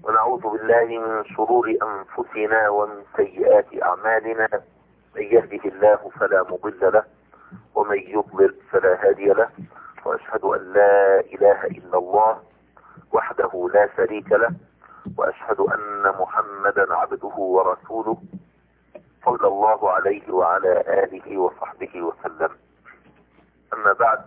ونعوذ بالله من شرور أنفسنا ومن سيئات أعمالنا. من يهده الله فلا مضل له ومن يضلل فلا هادي له، وأشهد أن لا إله إلا الله وحده لا شريك له، وأشهد أن محمدا عبده ورسوله صلى الله عليه وعلى آله وصحبه وسلم. أما بعد،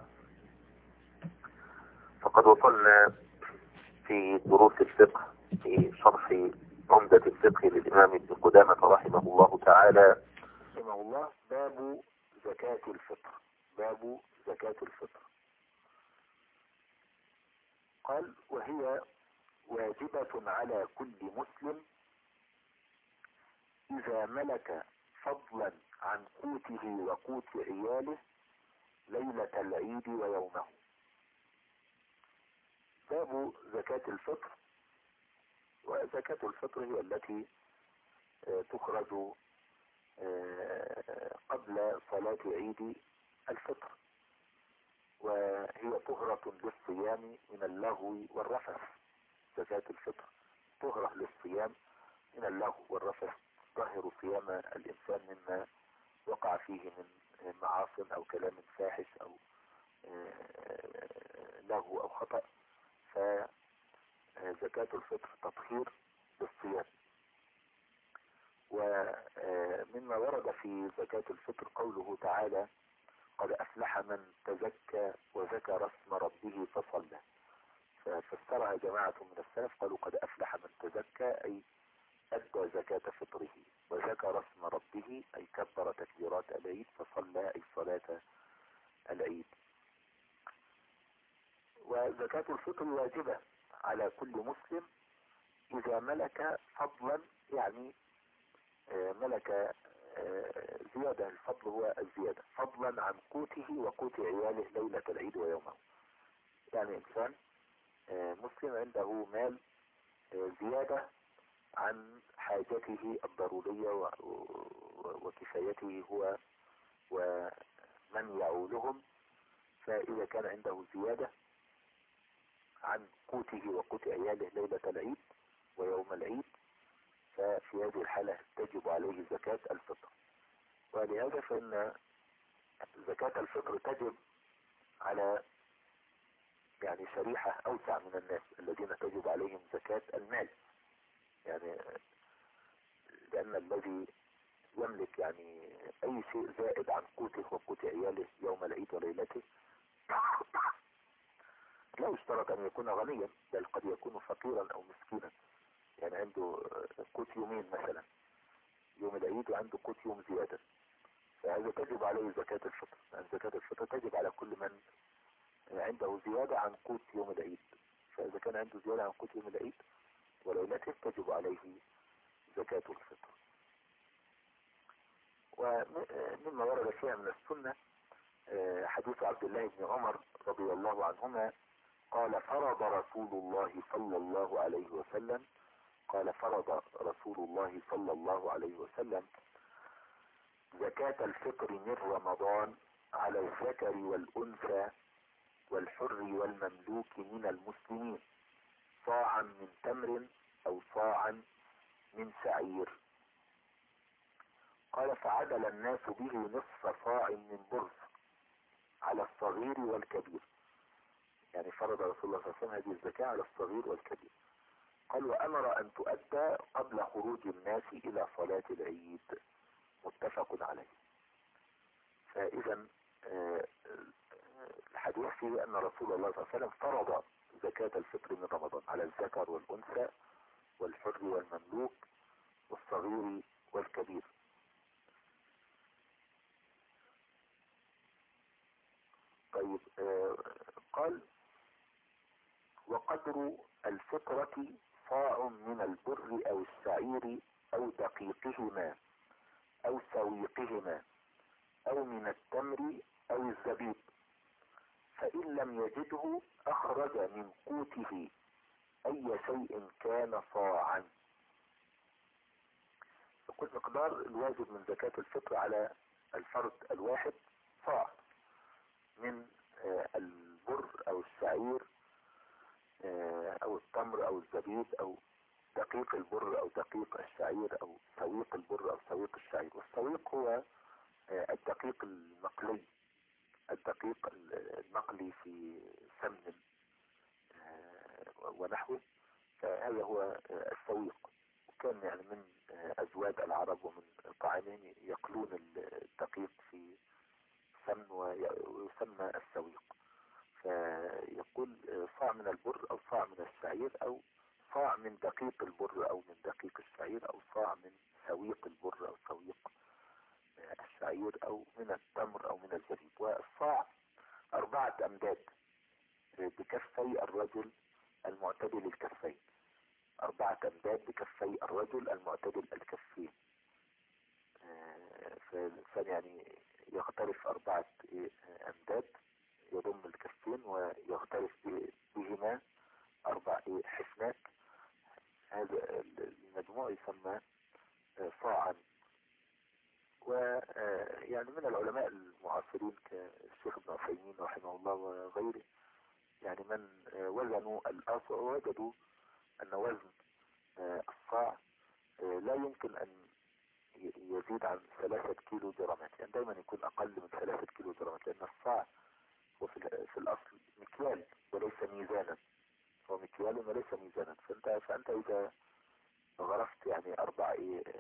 فقد وصلنا في دروس الفقه في شرح عمدة الفقه للإمام ابن قدامة رحمه الله تعالى رحمه الله. باب زكاة الفطر. باب زكاة الفطر. قال: وهي واجبة على كل مسلم إذا ملك فضلا عن قوته وقوت عياله ليلة العيد ويومه. باب زكاة الفطر. وزكاة الفطر هي التي تخرج قبل صلاة عيد الفطر، وهي طهرة للصيام من اللغو والرفث. زكاة الفطر طهرة للصيام من اللغو والرفث، طهر صيام الإنسان مما وقع فيه من معاصٍ أو كلام فاحش أو لغو أو خطأ. فزكاة الفطر تطهير للصيام. ومما ورد في زكاة الفطر قوله تعالى: قد أفلح من تزكى وذكر اسم ربه فصلى. ففسرها جماعة من السلف قالوا: قد أفلح من تزكى أي أدى زكاة فطره، وذكر اسم ربه أي كبر تكبيرات العيد، فصلى أي صلاة العيد. وزكاة الفطر واجبة على كل مسلم إذا ملك فضلا، يعني ملك زيادة. الفضل هو الزيادة، فضلا عن قوته وقوت عياله ليلة العيد ويومه. يعني إنسان مسلم عنده مال زيادة عن حاجته الضرورية وكفايته هو ومن يعولهم. فإذا كان عنده زيادة عن قوته وقوت عياله ليلة العيد ويوم العيد، ففي هذه الحالة تجب عليه زكاة الفطر. ولهذا فإن زكاة الفطر تجب على يعني شريحة أوسع من الناس الذين تجب عليهم زكاة المال. يعني لأن الذي يملك يعني أي شيء زائد عن قوته وقوت عياله يوم العيد وليلته لا يشترط أن يكون غنيا، بل قد يكون فقيرا أو مسكينا. يعني عنده قوت يومين مثلا يوم العيد وعنده قوت يوم زيادة، فهذا تجب عليه زكاة الفطر. يعني زكاة الفطر تجب على كل من عنده زيادة عن قوت يوم العيد. فإذا كان عنده زيادة عن قوت يوم العيد وليلته تجب عليه زكاة الفطر. ومما ورد فيها من السنة حديث عبد الله بن عمر رضي الله عنهما قال: فرض رسول الله صلى الله عليه وسلم زكاة الفطر من رمضان على الذكر والأنثى والحر والمملوك من المسلمين صاعا من تمر أو صاعا من شعير. قال: فعدل الناس به نصف صاع من برز على الصغير والكبير. يعني فرض رسول الله صلى الله عليه وسلم هذه الزكاة على الصغير والكبير. قال: وأمر أن تؤدى قبل خروج الناس إلى صلاة العيد. متفق عليه. فإذا الحديث فيه أن رسول الله صلى الله عليه وسلم فرض زكاة الفطر من رمضان على الذكر والأنثى والحر والمملوك والصغير والكبير. طيب، قال: وقدر الفطرة صاع من البر أو الشعير أو دقيقهما أو سويقهما أو من التمر أو الزبيب، فإن لم يجده أخرج من قوته أي شيء كان صاعا. يقول: مقدار الواجب من زكاة الفطر على الفرد الواحد صاع من البر أو الشعير أو التمر أو الزبيب أو دقيق البر او دقيق الشعير او سويق البر او سويق الشعير. والسويق هو الدقيق المقلي، الدقيق المقلي في سمن ونحوه، فهذا هو السويق. وكان يعني من ازواج العرب ومن طعامهم يقلون الدقيق في سمن ويسمى السويق. فيقول صاع من البر او صاع من الشعير او صاع من دقيق البر او من دقيق الشعير او صاع من سويق البر او سويق الشعير او من التمر او من الزبيب. والصاع 4 امداد بكفي الرجل المعتدل الكفين، 4 امداد بكفي الرجل المعتدل الكفين. فالإنسان يعني يغترف 4 امداد يضم الكفين ويغترف بهما 4 حفنات. هذا المجموع يسمى صاعا. ويعني من العلماء المعاصرين كالشيخ ابن عثيمين رحمه الله وغيره، يعني من وزنوا الأصع وجدوا أن وزن الصاع لا يمكن أن يزيد عن 3 كيلو جرامات، يعني دايما يكون أقل من 3 كيلو جرامات، لأن الصاع هو في الأصل مكيال وليس ميزانا، هو مكيال وليس ميزانا. فأنت إذا غرفت يعني 4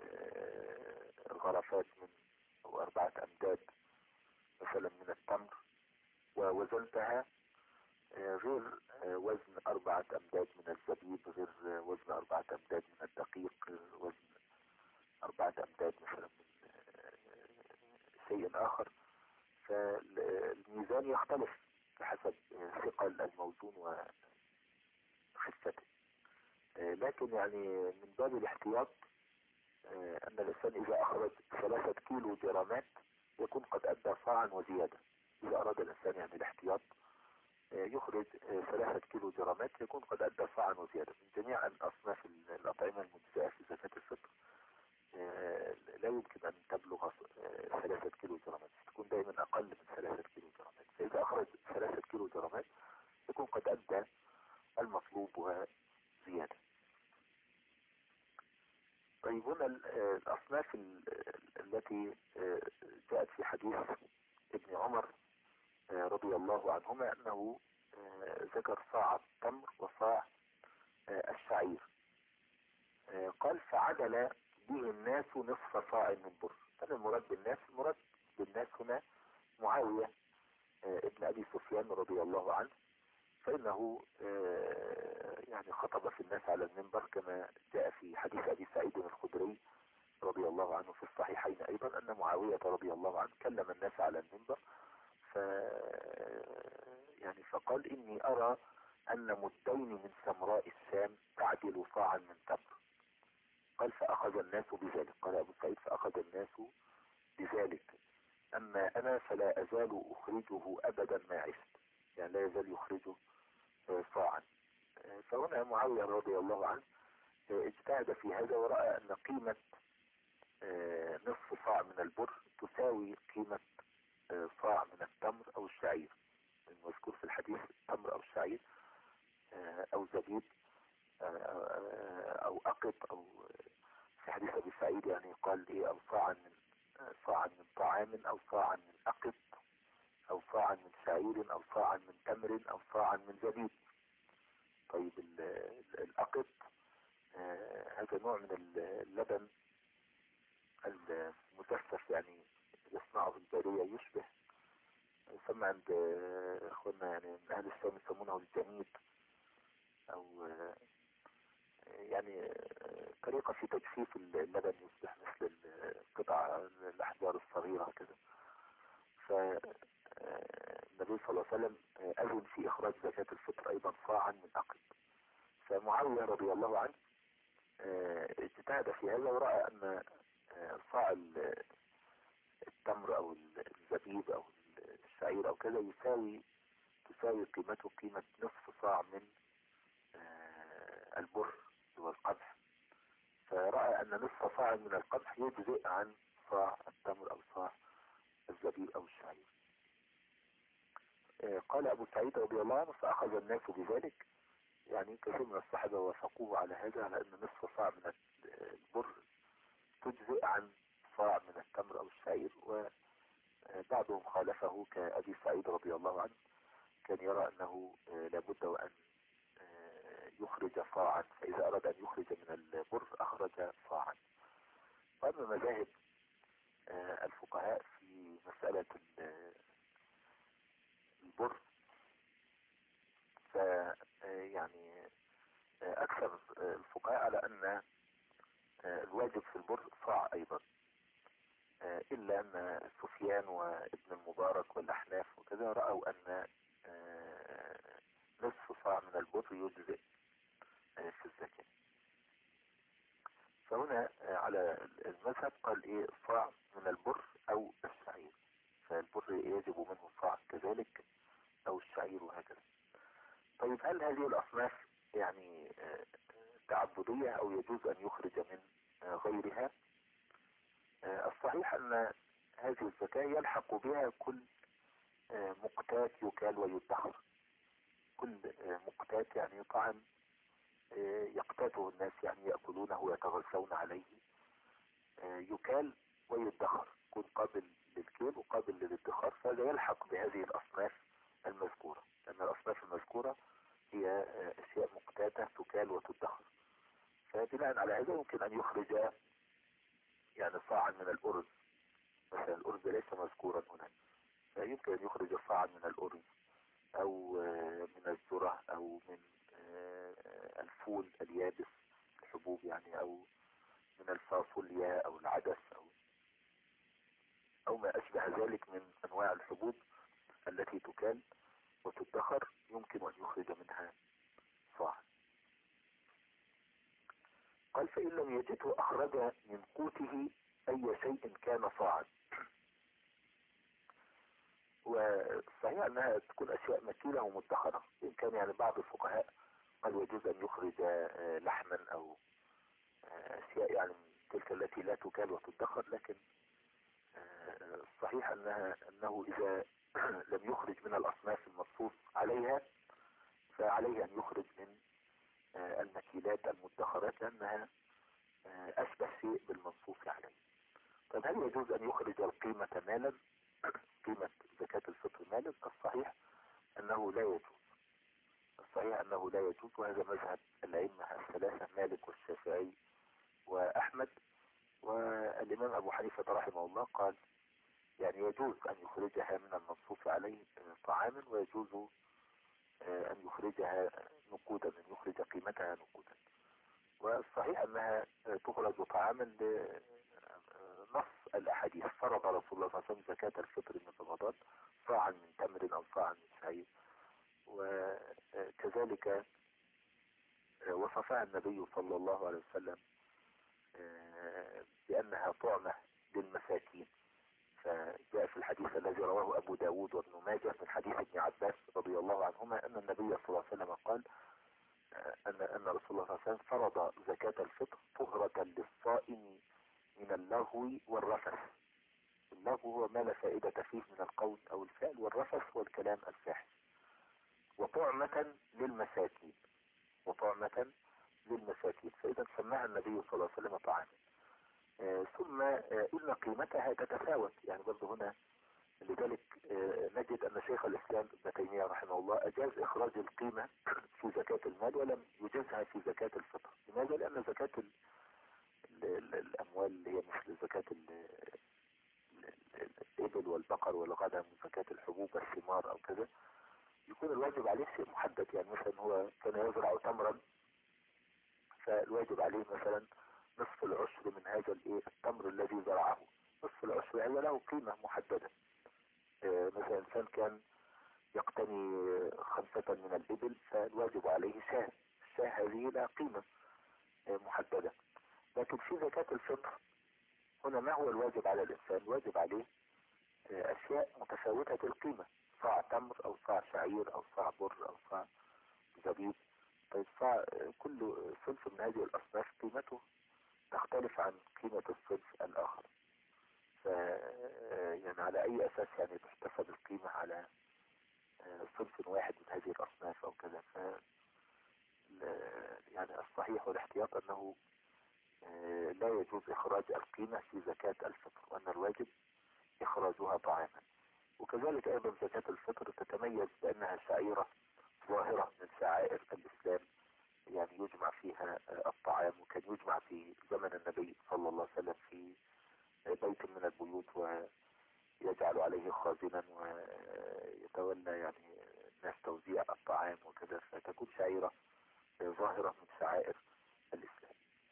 غرفات من أو 4 أمداد مثلا من التمر ووزنتها غير وزن 4 أمداد من الزبيب، غير وزن 4 أمداد من الدقيق، وزن 4 أمداد مثلا من شيء آخر، فالميزان يختلف بحسب ثقل الموزون وخفته. لكن يعني من باب الاحتياط أن الإنسان إذا أخرج 3 كيلو جرامات يكون قد أدى صاعا وزيادة. إذا أراد الإنسان يعني الاحتياط يخرج 3 كيلو جرامات يكون قد أدى صاعا وزيادة. من جميع أصناف الأطعمة المجزئة في زكاة الفطر لا يمكن أن تبلغ 3 كيلو جرامات، تكون دائما أقل من 3 كيلو جرامات. فإذا أخرج 3 كيلو جرامات يكون قد أدى المطلوب وزيادة. طيب هنا الأصناف التي جاءت في حديث ابن عمر رضي الله عنهما أنه ذكر صاع التمر وصاع الشعير. قال فعدل به الناس نصف صاع من بر. هذا المراد بالناس هنا معاوية ابن أبي سفيان رضي الله عنه، فإنه يعني خطب في الناس على المنبر كما جاء في حديث أبي سعيد الخدري رضي الله عنه في الصحيحين أيضا أن معاوية رضي الله عنه كلم الناس على المنبر فقال إني أرى أن مدين من سمراء الشام تعدل صاعا من تمر. قال فأخذ الناس بذلك، قال أبو سعيد فأخذ الناس بذلك، أما أنا فلا أزال أخرجه أبدا ما عشت، يعني لا يزال يخرجه صاعا. فهنا معاوية رضي الله عنه اجتهد في هذا ورأى أن قيمة نصف صاع من البر تساوي قيمة صاع من التمر أو الشعير، المذكور في الحديث التمر أو الشعير أو زبيب أو أقط، أو في حديث أبي سعيد يعني قال إيه أو صاعا من طعام أو صاعا من أقط أو صاعا من شعير أو صاعا من تمر أو صاعا من زبيب. طيب الأقط هذا نوع من اللبن المجفف، يعني يصنعه البارية، يشبه يسمى عند اخواننا يعني من اهل الشام يسمونه الجميد، او يعني طريقة في تجفيف اللبن يصبح مثل قطع الاحجار الصغيرة كده. فالنبي صلى الله عليه وسلم اذن في اخراج زكاة الفطر ايضا صاعا من اقل. فمعاوية رضي الله عنه اجتهد في هذا ورأى ان صاع التمر او الزبيب او الشعير او كذا تساوي قيمته قيمة نصف صاع من البر والقمح. فرأى ان نصف صاع من القمح يجزئ عن صاع التمر او صاع الزبيب او الشعير. قال ابو سعيد رضي الله عنه فاخذ الناس بذلك، يعني كثير من الصحابة وافقوه على هذا، على أن نصف صاع من البر تجزئ عن صاع من التمر أو الشعير. وبعضهم خالفه كأبي سعيد رضي الله عنه، كان يرى أنه لابد وأن يخرج صاعا، فإذا أراد أن يخرج من البر أخرج صاعا. وأما مذاهب الفقهاء في مسألة البر، يعني أكثر الفقهاء على أن الواجب في البر صاع أيضا، إلا أن سفيان وابن المبارك والأحناف وكذا رأوا أن نصف صاع من البر يجزئ في الزكاة. فهنا على المذهب قال إيه؟ صاع من البر أو الشعير، فالبر يجب منه صاع كذلك أو الشعير وهكذا. طيب هل هذه الأصناف يعني تعبدية أو يجوز أن يخرج من غيرها؟ الصحيح أن هذه الزكاة يلحق بها كل مقتات يكال ويدخر. كل مقتات يعني طعام يقتاته الناس، يعني يأكلونه ويتغذون عليه، يكال ويدخر، يكون قابل للكيل وقابل للادخار، فهذا يلحق بهذه الأصناف المذكورة، لأن الأصناف المذكورة هي أشياء مقتاتة تكال وتدخر. فبناء على هذا يمكن أن يخرج يعني صاعا من الأرز مثلا، الأرز ليس مذكورا هنا، فيمكن أن يخرج صاعا من الأرز أو من الذرة أو من الفول اليابس، الحبوب يعني، أو من الفاصوليا أو العدس أو ما أشبه ذلك من أنواع الحبوب التي تكال وتدخر، يمكن أن يخرج منها صاع. قال فإن لم يجده أخرج من قوته أي شيء كان صاعا. وصحيح أنها تكون أشياء مكيلة ومدخرة، إن كان يعني بعض الفقهاء قال يجوز أن يخرج لحما أو أشياء يعني من تلك التي لا تكال وتدخر، لكن الصحيح أنه إذا لم يخرج من الأصناف المنصوص عليها فعليه أن يخرج من المكيلات المدخرات، لأنها أشبه شيء بالمنصوص عليه. طيب هل يجوز أن يخرج القيمة مالا، قيمة زكاة الفطر مالا؟ الصحيح أنه لا يجوز، الصحيح أنه لا يجوز، وهذا مذهب الأئمة الثلاثة مالك والشافعي وأحمد. والإمام أبو حنيفة رحمه الله قال يعني يجوز أن يخرجها من المنصوص عليه طعاما، ويجوز أن يخرجها نقودا، أن يخرج قيمتها نقودا. والصحيح أنها تخرج طعاما لنص الأحاديث، فرض رسول الله صلى الله عليه وسلم زكاة الفطر من رمضان صاعا من تمر أو صاعا من شعير، وكذلك وصفها النبي صلى الله عليه وسلم بأنها طعمة للمساكين. فجاء في الحديث الذي رواه أبو داود وابن ماجه من حديث ابن عباس رضي الله عنهما أن النبي صلى الله عليه وسلم قال أن رسول الله صلى الله عليه وسلم فرض زكاة الفطر طهرة للصائم من اللغو والرفث. اللغو هو ما لا فائدة فيه من القول أو الفعل، والرفث والكلام الفاحش، وطعمة للمساكين، وطعمة للمساكين، فإذا سماها النبي صلى الله عليه وسلم طعاما. ثم إن قيمتها تتفاوت، يعني برضه هنا لذلك نجد أن شيخ الإسلام ابن تيمية رحمه الله أجاز إخراج القيمة في زكاة المال ولم يجزها في زكاة الفطر. لماذا؟ لأن زكاة الأموال اللي هي مثل زكاة الإبل والبقر والغنم وزكاة الحبوب والثمار أو كذا، يكون الواجب عليه شيء محدد. يعني مثلا هو كان يزرع تمرا، فالواجب عليه مثلا نصف العشر من هذا التمر الذي زرعه، نصف العشر هذا له قيمة محددة. مثلا إنسان كان يقتني 5 من الإبل، فالواجب عليه شاة، الشاة هذه لها قيمة محددة. لكن في زكاة الفطر هنا ما هو الواجب على الإنسان؟ الواجب عليه أشياء متفاوتة القيمة، صاع تمر أو صاع شعير أو صاع بر أو صاع زبيب. طيب صاع كل صنف من هذه الأصناف قيمته تختلف عن قيمة الصنف الآخر. يعني على أي أساس يعني تحتسب القيمة على صنف واحد من هذه الأصناف أو كذا؟ يعني الصحيح والاحتياط أنه لا يجوز إخراج القيمة في زكاة الفطر، وأن الواجب إخراجها طعاما. وكذلك أيضا زكاة الفطر تتميز بأنها شعيرة ظاهرة من شعائر الإسلام، يعني يجمع فيها الطعام، وكان يجمع في زمن النبي صلى الله عليه وسلم في بيت من البيوت، ويجعل عليه خازنا ويتولى يعني الناس توزيع الطعام وكذا، فتكون شعيرة ظاهرة من شعائر الإسلام.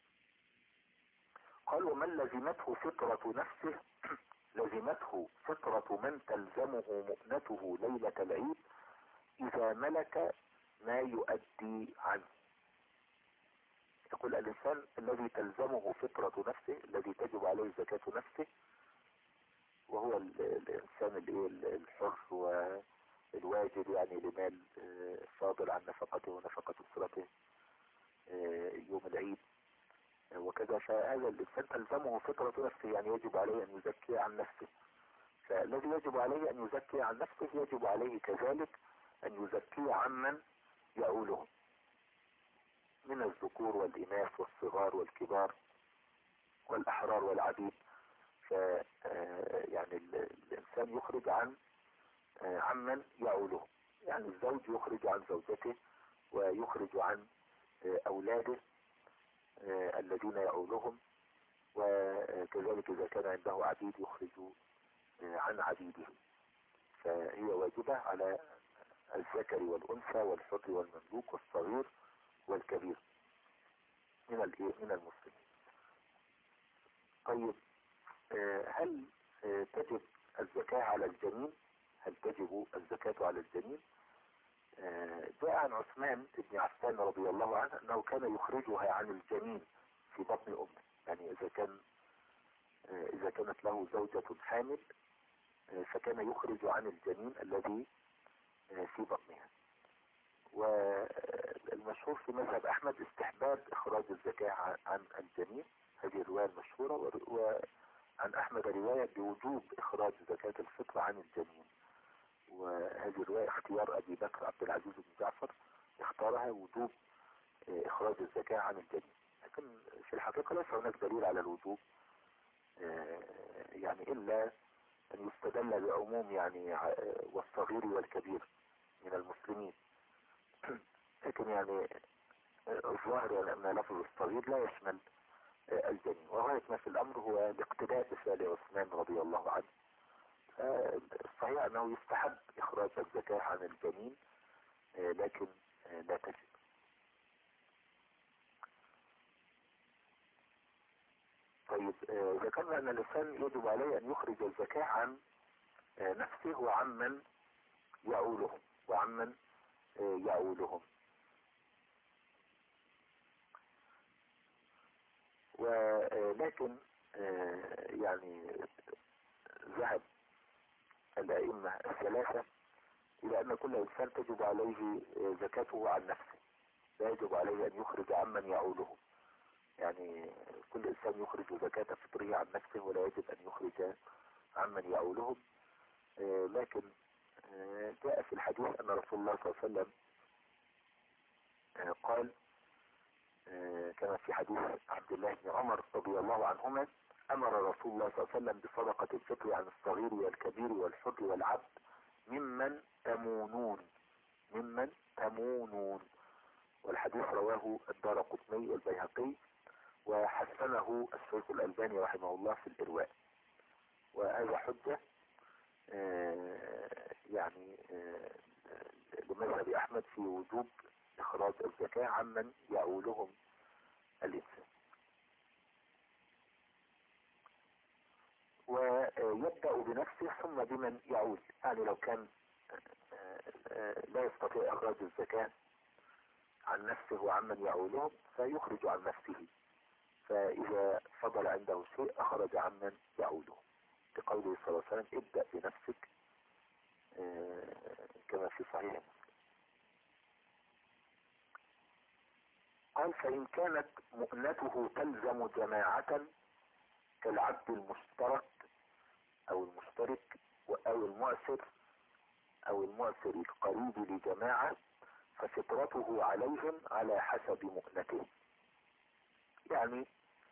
قال: ومن لزمته فطرة نفسه لزمته فطرة من تلزمه مؤنته ليلة العيد إذا ملك ما يؤدي عنه. يقول: الإنسان الذي تلزمه فطرة نفسه، الذي تجب عليه زكاة نفسه، وهو الإنسان الحر والواجب يعني لمال فاضل عن نفقته ونفقة أسرته يوم العيد وكذا، فهذا الإنسان تلزمه فطرة نفسه، يعني يجب عليه أن يزكي عن نفسه. فالذي يجب عليه أن يزكي عن نفسه يجب عليه كذلك أن يزكي عمن يعولهم من الذكور والإناث والصغار والكبار والأحرار والعبيد. يعني الإنسان يخرج عن عمن يعوله، يعني الزوج يخرج عن زوجته، ويخرج عن أولاده الذين يعولهم، وكذلك إذا كان عنده عبيد يخرج عن عبيده. فهي واجبة على الذكر والأنثى والحر والمملوك والصغير والكبير من المسلمين. طيب، هل تجب الزكاة على الجنين؟ هل تجب الزكاة على الجنين؟ جاء عن عثمان بن عفان رضي الله عنه أنه كان يخرجها عن الجنين في بطن أمه، يعني إذا كانت له زوجة حامل فكان يخرج عن الجنين الذي في بطنها. والمشهور في مذهب أحمد استحباب إخراج الزكاة عن الجنين، هذه الرواية المشهورة. وعن أحمد رواية بوجوب إخراج زكاة الفطر عن الجنين، وهذه الرواية اختيار أبي بكر عبد العزيز بن جعفر، اختارها وجوب إخراج الزكاة عن الجنين. لكن في الحقيقة ليس هناك دليل على الوجوب، يعني إلا أن يستدل بعموم يعني والصغير والكبير من المسلمين. لكن يعني الظاهر يعني أن لفظ الصغير لا يشمل الجنين، وغاية ما في الأمر هو الاقتداء بفعل عثمان رضي الله عنه. الصحيح أنه يستحب إخراج الزكاة عن الجنين، لكن لا تجب. طيب، ذكرنا أن الإنسان يجب عليه أن يخرج الزكاة عن نفسه وعمن يعولهم ولكن يعني ذهب الأئمة الثلاثة إلى أن كل إنسان تجب عليه زكاته عن نفسه، لا يجب عليه أن يخرج عمن يعوله. يعني كل إنسان يخرج زكاة فطره عن نفسه، ولا يجب أن يخرج عمن يعولهم. لكن جاء في الحديث أن رسول الله صلى الله عليه وسلم قال كما في حديث عبد الله بن عمر رضي الله عنهما: أمر رسول الله صلى الله عليه وسلم بصدقة الفطر عن الصغير والكبير والحر والعبد ممن تمونون. والحديث رواه الدارقطني والبيهقي، وحسنه الشيخ الألباني رحمه الله في الإرواء. وهذا حجة يعني لمذهب أحمد في وجوب إخراج الزكاة عمن يعولهم الإنسان. ويبدأ بنفسه ثم بمن يعول، يعني لو كان لا يستطيع إخراج الزكاة عن نفسه وعمن يعولهم فيخرج عن نفسه، فإذا فضل عنده شيء أخرج عمن يعوله، لقوله صلى الله عليه وسلم: ابدأ بنفسك، كما في صحيح مسلم. قال: فإن كانت مؤنته تلزم جماعة كالعبد المشترك أو المشترك أو المعسر القريب لجماعة، ففطرته عليهم على حسب مؤنته. يعني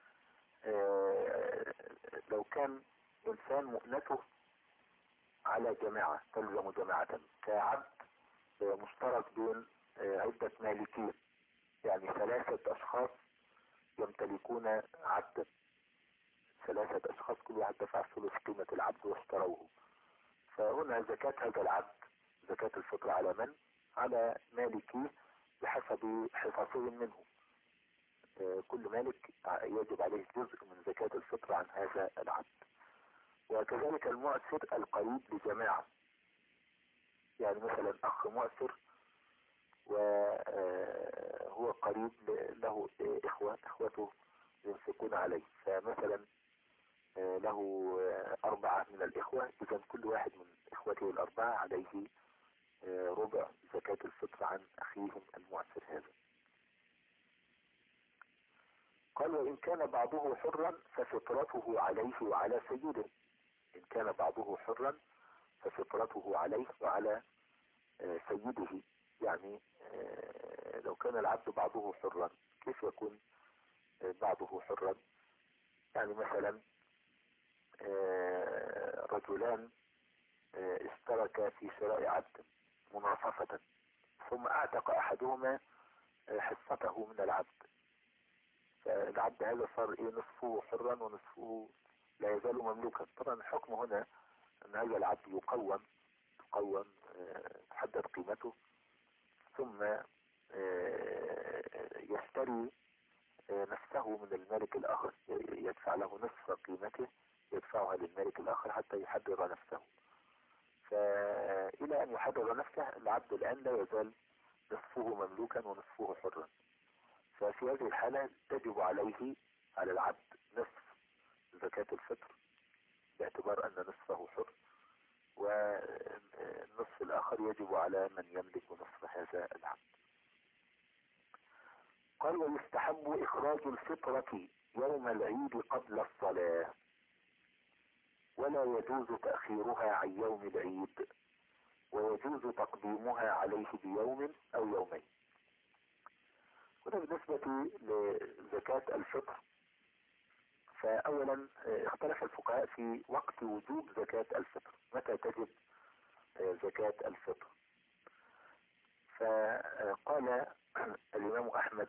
لو كان انسان مؤنته على جماعة تلزم جماعة كعبد مشترك بين عدة مالكين، يعني 3 اشخاص يمتلكون عبدا، 3 اشخاص كل واحد دفع ثلث قيمة العبد واشتروه. فهنا زكاة هذا العبد، زكاة الفطر على من؟ على مالكيه بحسب حصصهم منه. كل مالك يجب عليه جزء من زكاة الفطر عن هذا العبد. وكذلك المعسر القريب لجماعة، يعني مثلا اخ معسر وهو قريب له اخوته ينفقون عليه، فمثلا له 4 من الاخوة، اذا كل واحد من اخوته ال4 عليه ربع زكاة الفطر عن اخيهم المعسر هذا. قال وإن كان بعضه حرا ففطرته عليه وعلى سيده. إن كان بعضه حرا ففطرته عليه وعلى سيده. يعني لو كان العبد بعضه حرا، كيف يكون بعضه حرا؟ يعني مثلا رجلان اشتركا في شراء عبد مناصفة، ثم اعتق احدهما حصته من العبد، فالعبد هذا صار نصفه حرا ونصفه لا يزال مملوكا. طبعا الحكم هنا ان هذا العبد يقوم تحدد قيمته، ثم يشتري نفسه من الملك الاخر، يدفع له نصف قيمته يدفعها للملك الاخر حتى يحرر نفسه. فالى ان يحرر نفسه العبد الان لا يزال نصفه مملوكا ونصفه حرا. ففي هذه الحالة تجب عليه، على العبد، نصف زكاة الفطر باعتبار ان نصفه حر، والنصف الاخر يجب على من يملك نصف هذا العبد. قال ويستحب اخراج الفطرة يوم العيد قبل الصلاة، ولا يجوز تأخيرها عن يوم العيد، ويجوز تقديمها عليه بيوم او يومين. وده بالنسبة لزكاة الفطر. فأولا اختلف الفقهاء في وقت وجوب زكاة الفطر، متى تجب زكاة الفطر. فقال الإمام أحمد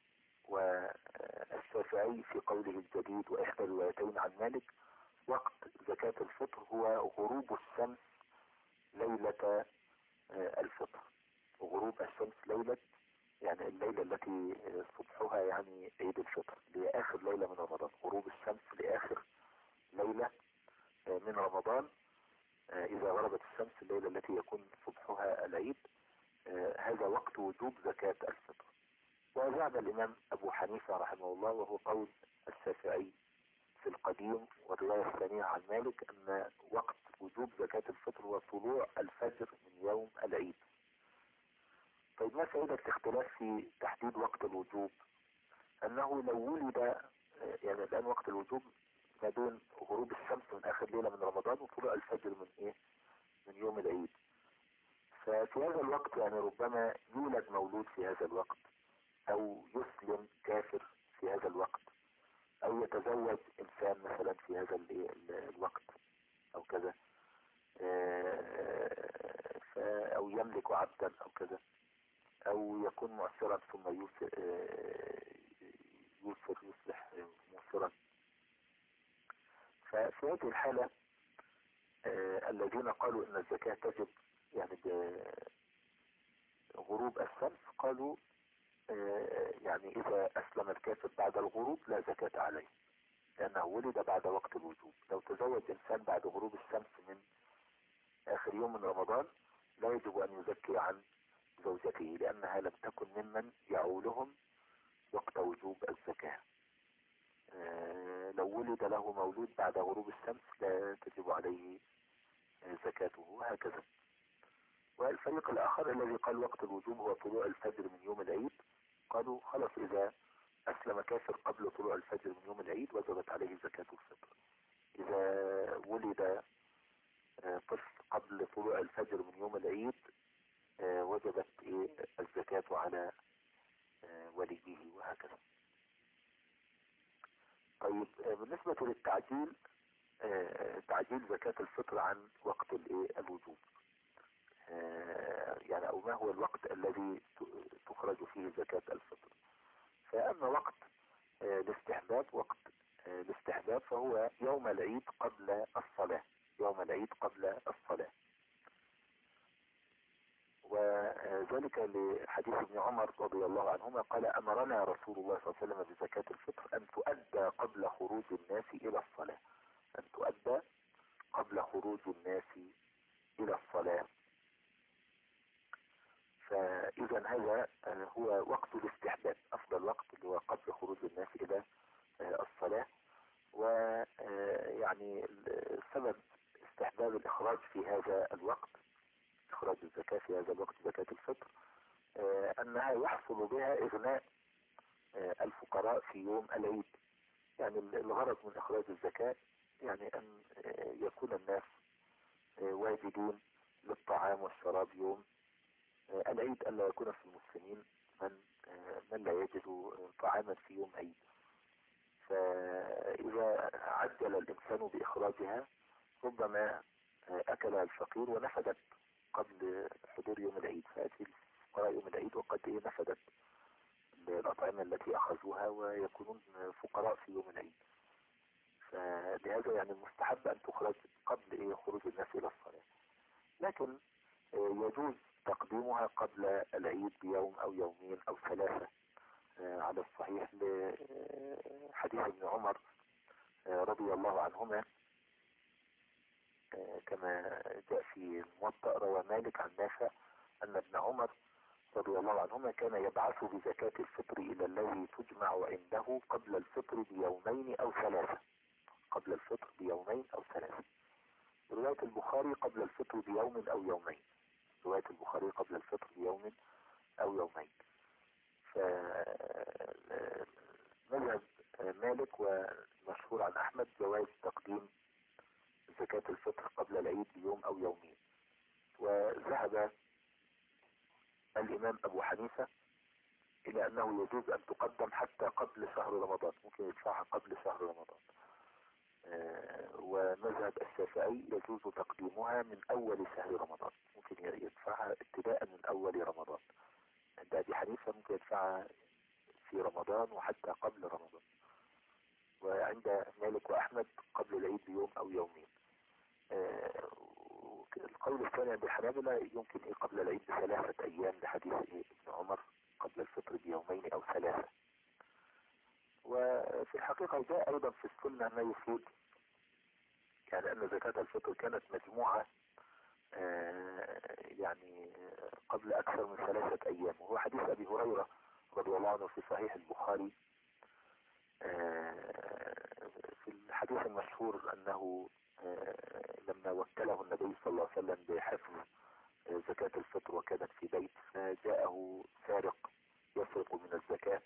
والشافعي في قوله الجديد وإحدى الروايتين عن مالك وقت زكاة الفطر هو غروب الشمس ليلة الفطر. غروب الشمس ليلة، يعني الليلة التي صبحها يعني عيد الفطر، لآخر ليلة من رمضان. غروب الشمس لآخر ليلة من رمضان، إذا غربت الشمس الليلة التي يكون صبحها العيد، هذا وقت وجوب زكاة الفطر. وزعم الإمام أبو حنيفة رحمه الله، وهو قول الشافعي في القديم والرواية الثانية عن مالك، أن وقت وجوب زكاة الفطر هو طلوع الفجر من يوم العيد. طيب ما فائدة الاختلاف في تحديد وقت الوجوب؟ أنه لو ولد، يعني الآن وقت الوجوب ما بين غروب الشمس من آخر ليلة من رمضان وطلوع الفجر من يوم العيد. ففي هذا الوقت يعني ربما يولد مولود في هذا الوقت، أو يسلم كافر في هذا الوقت، أو يتزوج إنسان مثلا في هذا الوقت أو كذا، أو يملك عبدا أو كذا، أو يكون معسرا ثم يصبح معسرا. ففي هذه الحالة الذين قالوا ان الزكاة تجب يعني بغروب الشمس قالوا يعني اذا اسلم الكافر بعد الغروب لا زكاة عليه، لانه ولد بعد وقت الوجوب. لو تزوج انسان بعد غروب الشمس من اخر يوم من رمضان لا يجب ان يزكي عن زوجته، لانها لم تكن ممن يعولهم وقت وجوب الزكاة. لو ولد له مولود بعد غروب الشمس لا تجب عليه زكاته، وهكذا. والفريق الاخر الذي قال وقت الوجوب هو طلوع الفجر من يوم العيد، قالوا خلاص اذا اسلم كافر قبل طلوع الفجر من يوم العيد وجبت عليه زكاة الفطر. اذا ولد طفل قبل طلوع الفجر من يوم العيد وجبت إيه الزكاة على وليه وهكذا. طيب بالنسبة للتعجيل، تعجيل زكاة الفطر عن وقت الوجوب، يعني او ما هو الوقت الذي تخرج فيه زكاة الفطر. فاما وقت الاستحباب، وقت الاستحباب فهو يوم العيد قبل الصلاة، يوم العيد قبل الصلاة. وذلك لحديث ابن عمر رضي الله عنهما قال امرنا رسول الله صلى الله عليه وسلم بزكاة الفطر ان تؤدى قبل خروج الناس الى الصلاة، ان تؤدى قبل خروج الناس الى الصلاة. فاذا هذا هو وقت الاستحباب، افضل وقت اللي هو قبل خروج الناس الى الصلاة. ويعني سبب استحباب الاخراج في هذا الوقت، اخراج الزكاة في هذا الوقت زكاة الفطر، انها يحصل بها اغناء الفقراء في يوم العيد. يعني الغرض من اخراج الزكاة يعني ان يكون الناس واجدين للطعام والشراب يوم العيد، الا يكون في المسلمين من لا يجد طعاما في يوم عيد. فاذا عجل الانسان باخراجها ربما اكلها الفقير ونفدت قبل حضور يوم العيد، فيأتي الفقراء يوم العيد وقد نفدت الأطعمة التي أخذوها ويكونون فقراء في يوم العيد. فلهذا يعني المستحب أن تخرج قبل خروج الناس إلى الصلاة، لكن يجوز تقديمها قبل العيد بيوم أو يومين أو ثلاثة على الصحيح، لحديث ابن عمر رضي الله عنهما كما جاء في الموطأ. روى مالك عن نافع أن ابن عمر رضي الله عنهما كان يبعث بزكاة الفطر إلى الذي تجمع عنده قبل الفطر بيومين أو ثلاثة، قبل الفطر بيومين أو ثلاثة. رواية البخاري قبل الفطر بيوم أو يومين، رواية البخاري قبل الفطر بيوم أو يومين. فمذهب مالك ومشهور عن أحمد جواز تقديم زكاة الفطر قبل العيد بيوم أو يومين. وذهب الإمام أبو حنيفة إلى أنه يجوز أن تقدم حتى قبل شهر رمضان، ممكن يدفعها قبل شهر رمضان. ومذهب الشافعي يجوز تقديمها من أول شهر رمضان، ممكن يدفعها ابتداء من أول رمضان. عند أبي حنيفة ممكن يدفعها في رمضان وحتى قبل رمضان. وعند مالك وأحمد قبل العيد بيوم أو يومين. القول الثاني عند الحنابلة يمكن قبل العيد بثلاثة أيام لحديث ابن عمر قبل الفطر بيومين أو ثلاثة. وفي الحقيقة جاء أيضا في السنة ما يفيد يعني أن زكاة الفطر كانت مجموعة يعني قبل أكثر من 3 أيام. وهو حديث أبي هريرة رضي الله عنه في صحيح البخاري، في الحديث المشهور أنه لما وكله النبي صلى الله عليه وسلم بحفظ زكاة الفطر وكانت في بيت، فجاءه سارق يسرق من الزكاة،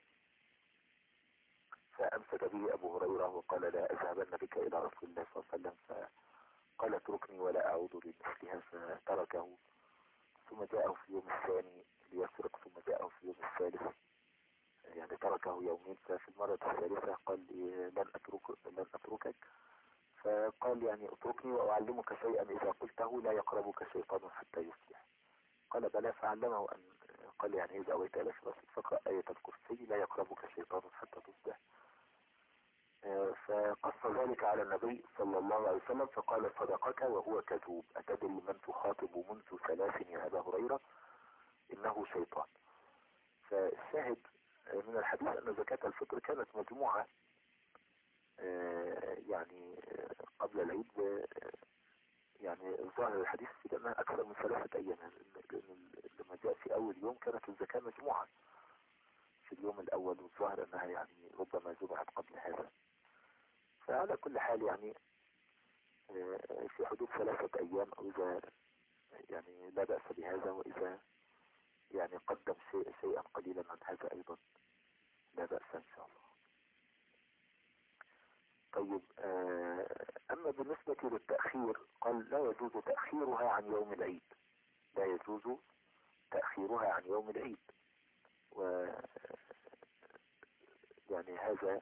فأمسك به أبو هريرة وقال لا أذهبن بك إلى رسول الله صلى الله عليه وسلم، فقال اتركني ولا أعود لمثلها، فتركه. ثم جاءه في اليوم الثاني ليسرق، ثم جاءه في اليوم الثالث، يعني تركه يومين. ففي المرة الثالثة قال لن أتركك. فقال يعني اتركني وأعلمك شيئا إذا قلته لا يقربك شيطان حتى يصبح. قال بلى، فعلمه أن قال يعني إذا أويت إلى فراسك فاقرأ آية الكرسي لا يقربك شيطان حتى تصبح. فقص ذلك على النبي صلى الله عليه وسلم فقال صدقك وهو كذوب، أتدري من تخاطب منذ 3 يا أبا هريرة؟ إنه شيطان. فالشاهد من الحديث أن زكاة الفطر كانت مجموعة يعني قبل العيد، يعني ظاهر الحديث في أنها أكثر من 3 أيام، لما جاء في أول يوم كانت الزكاة مجموعة في اليوم الأول، والظاهر أنها يعني ربما جمعت قبل هذا. فعلى كل حال يعني في حدود 3 أيام، أو إذا يعني لا بأس بهذا، وإذا يعني قدم شيئا قليلا عن هذا أيضا لا بأس إن شاء الله. طيب أما بالنسبة للتأخير قال لا يجوز تأخيرها عن يوم العيد، لا يجوز تأخيرها عن يوم العيد. و يعني هذا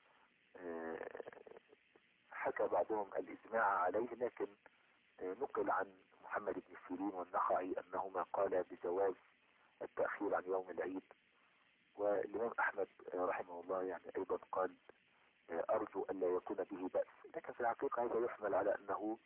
حكى بعضهم الإجماع عليه، لكن نقل عن محمد بن سيرين والنخعي أنهما قالا بجواز التأخير عن يوم العيد. والإمام أحمد رحمه الله يعني أيضا قال أرجو أن لا يكون به بأس، لكن في الحقيقة هذا يحمل على أنه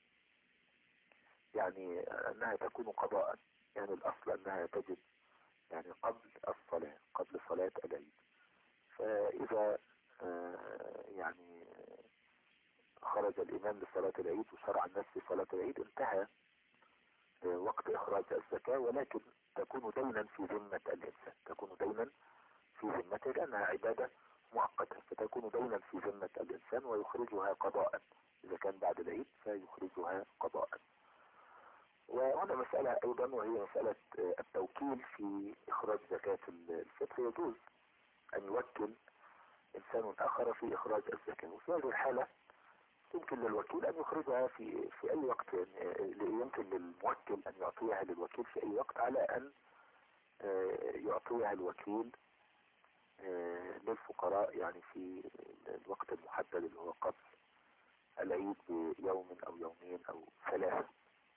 يعني أنها تكون قضاء، يعني الأصل أنها تجب يعني قبل الصلاة، قبل صلاة العيد. فإذا يعني خرج الإمام لصلاة العيد وشرع الناس في صلاة العيد انتهى وقت إخراج الزكاة، ولكن تكون دينا في ذمة الإنسان، تكون دينا في ذمته لأنها عبادة مؤقتة، فتكون دينا في ذمة الإنسان ويخرجها قضاء. إذا كان بعد العيد فيخرجها قضاء. وهنا مسألة أيضا وهي مسألة التوكيل في إخراج زكاة الفطر. يجوز أن يوكل إنسان آخر في إخراج الزكاة، وفي هذه الحالة يمكن للوكيل أن يخرجها في أي وقت، يمكن للموكل أن يعطيها للوكيل في أي وقت، على أن يعطيها الوكيل للفقراء يعني في الوقت المحدد اللي هو قبل العيد بيوم أو يومين أو ثلاثة.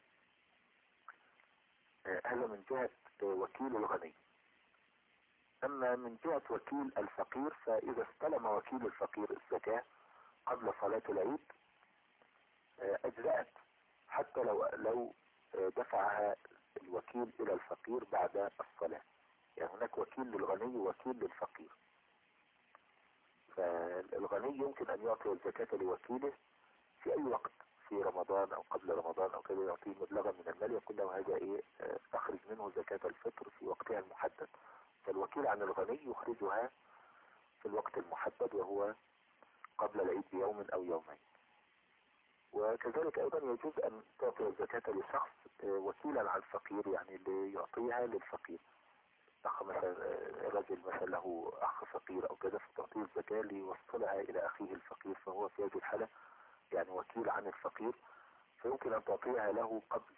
هذا من جهة وكيل الغني. أما من جهة وكيل الفقير، فإذا استلم وكيل الفقير الزكاة قبل صلاة العيد أجزأت، حتى لو دفعها الوكيل إلى الفقير بعد الصلاة. يعني هناك وكيل للغني ووكيل للفقير. فالغني يمكن أن يعطي الزكاة لوكيله في أي وقت، في رمضان أو قبل رمضان أو كذا، يعطيه مبلغا من المال يقول له هذا أخرج منه زكاة الفطر في وقتها المحدد. فالوكيل عن الغني يخرجها في الوقت المحدد وهو قبل العيد بيوم أو يومين. وكذلك أيضا يجوز أن تعطي الزكاة لشخص وكيلا عن الفقير، يعني ليعطيها للفقير. أخ مثلا، رجل مثلا له أخ فقير أو كذا، فتعطيه الزكاة ليوصلها إلى أخيه الفقير، فهو في هذه الحالة يعني وكيل عن الفقير، فيمكن أن تعطيها له قبل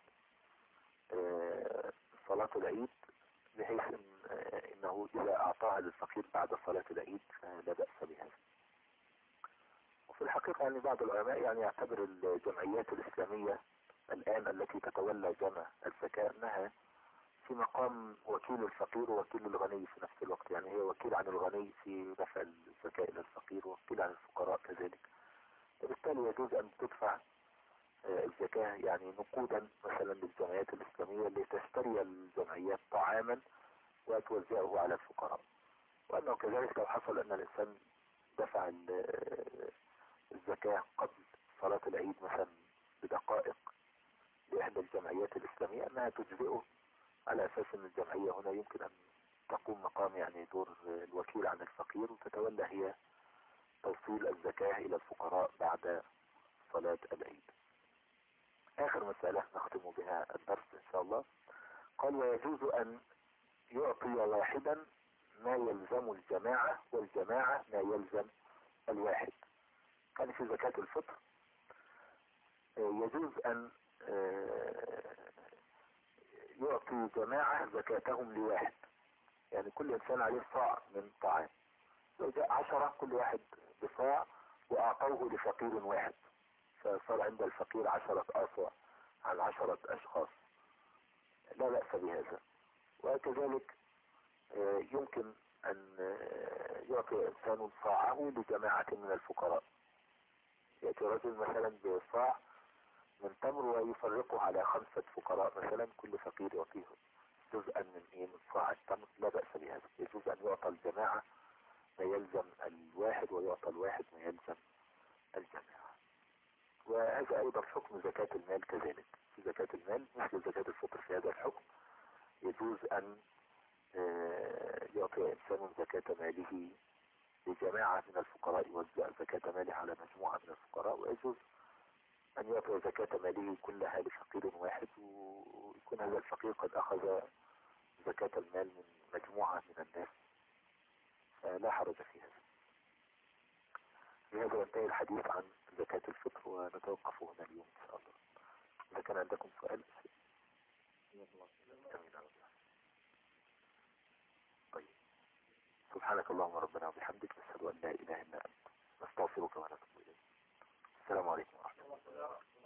صلاة العيد، بحيث إنه إذا أعطاها للفقير بعد صلاة العيد فلا بأس بهذا. وفي الحقيقة يعني بعض العلماء يعني يعتبر الجمعيات الإسلامية الآن التي تتولى جمع الزكاة أنها في مقام وكيل الفقير ووكيل الغني في نفس الوقت. يعني هي وكيل عن الغني في دفع الزكاة إلى الفقير، ووكيل عن الفقراء كذلك. وبالتالي يجوز أن تدفع الزكاة يعني نقودا مثلا للجمعيات الإسلامية لتشتري الجمعيات طعاما وتوزعه على الفقراء. وأنه كذلك لو حصل أن الإنسان دفع الزكاة قبل صلاة العيد مثلا بدقائق لإحدى الجمعيات الإسلامية، أنها تجزئه على أساس أن الجمعية هنا يمكن أن تقوم مقام يعني دور الوكيل عن الفقير، وتتولى هي توصيل الزكاة إلى الفقراء بعد صلاة العيد. آخر مسألة نختم بها الدرس إن شاء الله. قال ويجوز أن يعطي واحدا ما يلزم الجماعة، والجماعة ما يلزم الواحد. كان في زكاة الفطر يجوز أن يعطي جماعة زكاتهم لواحد، يعني كل إنسان عليه صاع من طعام، لو جاء 10 كل واحد بصاع وأعطوه لفقير واحد، فصار عند الفقير 10 آصاع عن 10 أشخاص، لا بأس بهذا. وكذلك يمكن أن يعطي إنسان صاعه لجماعة من الفقراء. يأتي رجل مثلا بصاع من تمر ويفرقه على 5 فقراء مثلا، كل فقير يعطيه جزءا من صاع التمر، لا بأس بهذا. يجوز أن يعطى الجماعة ما يلزم الواحد ويعطى الواحد ما يلزم الجماعة. وهذا أيضا حكم زكاة المال كذلك. في زكاة المال مثل زكاة الفطر في هذا الحكم، يجوز أن يعطي إنسان زكاة ماله لجماعة من الفقراء، يوزع زكاة ماله على مجموعة من الفقراء، ويجوز أن يعطي زكاة ماله كلها لفقير واحد، ويكون هذا الفقير قد أخذ زكاة المال من مجموعة من الناس، فلا حرج في هذا. بهذا ينتهي الحديث عن زكاة الفطر، ونتوقف هنا اليوم إن شاء الله. إذا كان عندكم سؤال. سبحانك اللهم ربنا وبحمدك، نشهد أن لا إله إلا أنت، نستغفرك ونتوب إليك. السلام عليكم ورحمة الله.